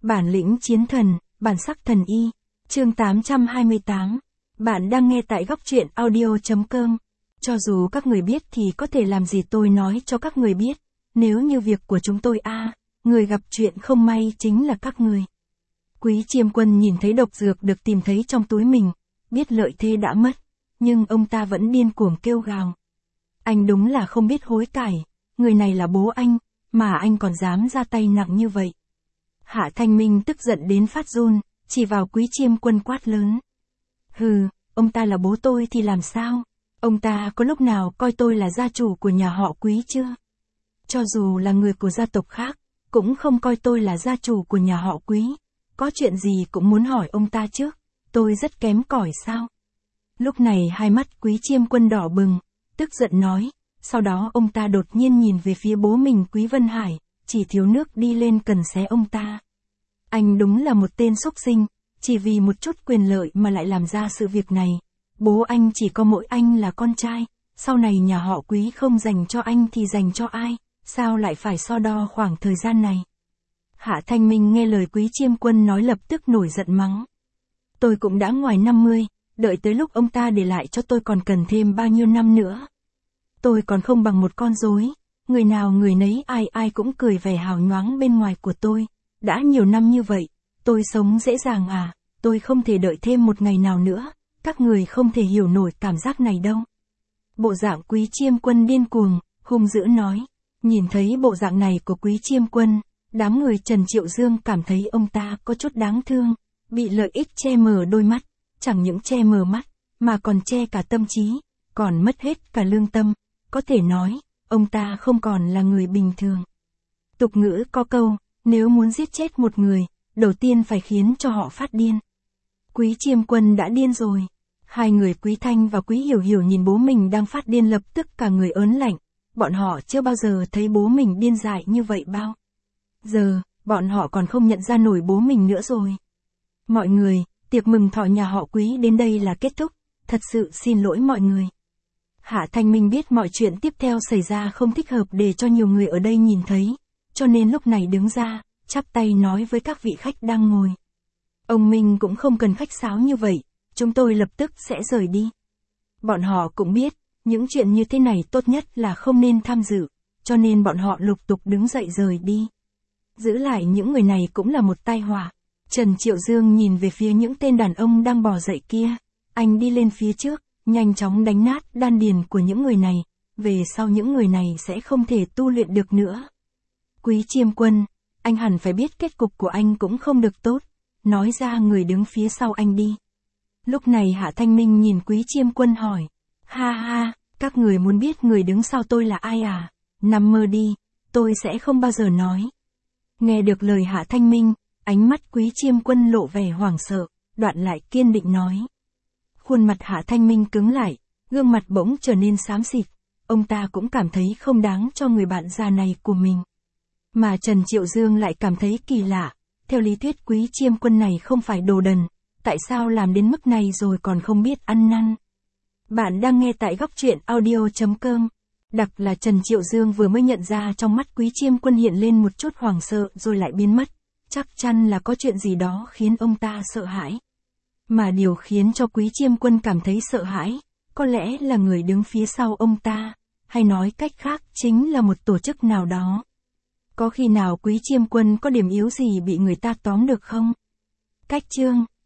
Bản lĩnh chiến thần, bản sắc thần y. Chương 828. Bạn đang nghe tại góc truyện audio.com. Cho dù các người biết thì có thể làm gì tôi nói cho các người biết. Nếu như việc của chúng tôi người gặp chuyện không may chính là các người. Quý Chiêm Quân nhìn thấy độc dược được tìm thấy trong túi mình, biết lợi thế đã mất, nhưng ông ta vẫn điên cuồng kêu gào. Anh đúng là không biết hối cải, người này là bố anh, mà anh còn dám ra tay nặng như vậy. Hạ Thanh Minh tức giận đến phát run, chỉ vào Quý Chiêm Quân quát lớn. Hừ, ông ta là bố tôi thì làm sao? Ông ta có lúc nào coi tôi là gia chủ của nhà họ Quý chưa? Cho dù là người của gia tộc khác, cũng không coi tôi là gia chủ của nhà họ Quý. Có chuyện gì cũng muốn hỏi ông ta trước, tôi rất kém cỏi sao? Lúc này hai mắt Quý Chiêm Quân đỏ bừng, tức giận nói, sau đó ông ta đột nhiên nhìn về phía bố mình Quý Vân Hải, chỉ thiếu nước đi lên cần xé ông ta. Anh đúng là một tên xúc sinh, chỉ vì một chút quyền lợi mà lại làm ra sự việc này. Bố anh chỉ có mỗi anh là con trai, sau này nhà họ Quý không dành cho anh thì dành cho ai, sao lại phải so đo khoảng thời gian này? Hạ Thanh Minh nghe lời Quý Chiêm Quân nói lập tức nổi giận mắng. Tôi cũng đã ngoài 50, đợi tới lúc ông ta để lại cho tôi còn cần thêm bao nhiêu năm nữa. Tôi còn không bằng một con rối, người nào người nấy ai cũng cười vẻ hào nhoáng bên ngoài của tôi. Đã nhiều năm như vậy, tôi sống dễ dàng tôi không thể đợi thêm một ngày nào nữa, các người không thể hiểu nổi cảm giác này đâu. Bộ dạng Quý Chiêm Quân điên cuồng, hung dữ nói. Nhìn thấy bộ dạng này của Quý Chiêm Quân, đám người Trần Triệu Dương cảm thấy ông ta có chút đáng thương, bị lợi ích che mờ đôi mắt, chẳng những che mờ mắt, mà còn che cả tâm trí, còn mất hết cả lương tâm, có thể nói, ông ta không còn là người bình thường. Tục ngữ có câu, nếu muốn giết chết một người, đầu tiên phải khiến cho họ phát điên. Quý Chiêm Quân đã điên rồi. Hai người Quý Thanh và Quý Hiểu Hiểu nhìn bố mình đang phát điên lập tức cả người ớn lạnh, bọn họ chưa bao giờ thấy bố mình điên dại như vậy bao. Giờ, bọn họ còn không nhận ra nổi bố mình nữa rồi. Mọi người, tiệc mừng thọ nhà họ Quý đến đây là kết thúc, thật sự xin lỗi mọi người. Hạ Thanh Minh biết mọi chuyện tiếp theo xảy ra không thích hợp để cho nhiều người ở đây nhìn thấy, cho nên lúc này đứng ra, chắp tay nói với các vị khách đang ngồi. Ông Minh cũng không cần khách sáo như vậy, chúng tôi lập tức sẽ rời đi. Bọn họ cũng biết, những chuyện như thế này tốt nhất là không nên tham dự, cho nên bọn họ lục tục đứng dậy rời đi. Giữ lại những người này cũng là một tai họa. Trần Triệu Dương nhìn về phía những tên đàn ông đang bò dậy kia, anh đi lên phía trước, nhanh chóng đánh nát đan điền của những người này, về sau những người này sẽ không thể tu luyện được nữa. Quý Chiêm Quân, anh hẳn phải biết kết cục của anh cũng không được tốt, nói ra người đứng phía sau anh đi. Lúc này Hạ Thanh Minh nhìn Quý Chiêm Quân hỏi, ha ha, các người muốn biết người đứng sau tôi là ai à? Nằm mơ đi, tôi sẽ không bao giờ nói. Nghe được lời Hạ Thanh Minh, ánh mắt Quý Chiêm Quân lộ vẻ hoảng sợ, đoạn lại kiên định nói. Khuôn mặt Hạ Thanh Minh cứng lại, gương mặt bỗng trở nên xám xịt, ông ta cũng cảm thấy không đáng cho người bạn già này của mình. Mà Trần Triệu Dương lại cảm thấy kỳ lạ, theo lý thuyết Quý Chiêm Quân này không phải đồ đần, tại sao làm đến mức này rồi còn không biết ăn năn. Bạn đang nghe tại góc truyện audio.com. Đặc là Trần Triệu Dương vừa mới nhận ra trong mắt Quý Chiêm Quân hiện lên một chút hoảng sợ rồi lại biến mất, chắc chắn là có chuyện gì đó khiến ông ta sợ hãi. Mà điều khiến cho Quý Chiêm Quân cảm thấy sợ hãi, có lẽ là người đứng phía sau ông ta, hay nói cách khác chính là một tổ chức nào đó. Có khi nào Quý Chiêm Quân có điểm yếu gì bị người ta tóm được không? Cách chương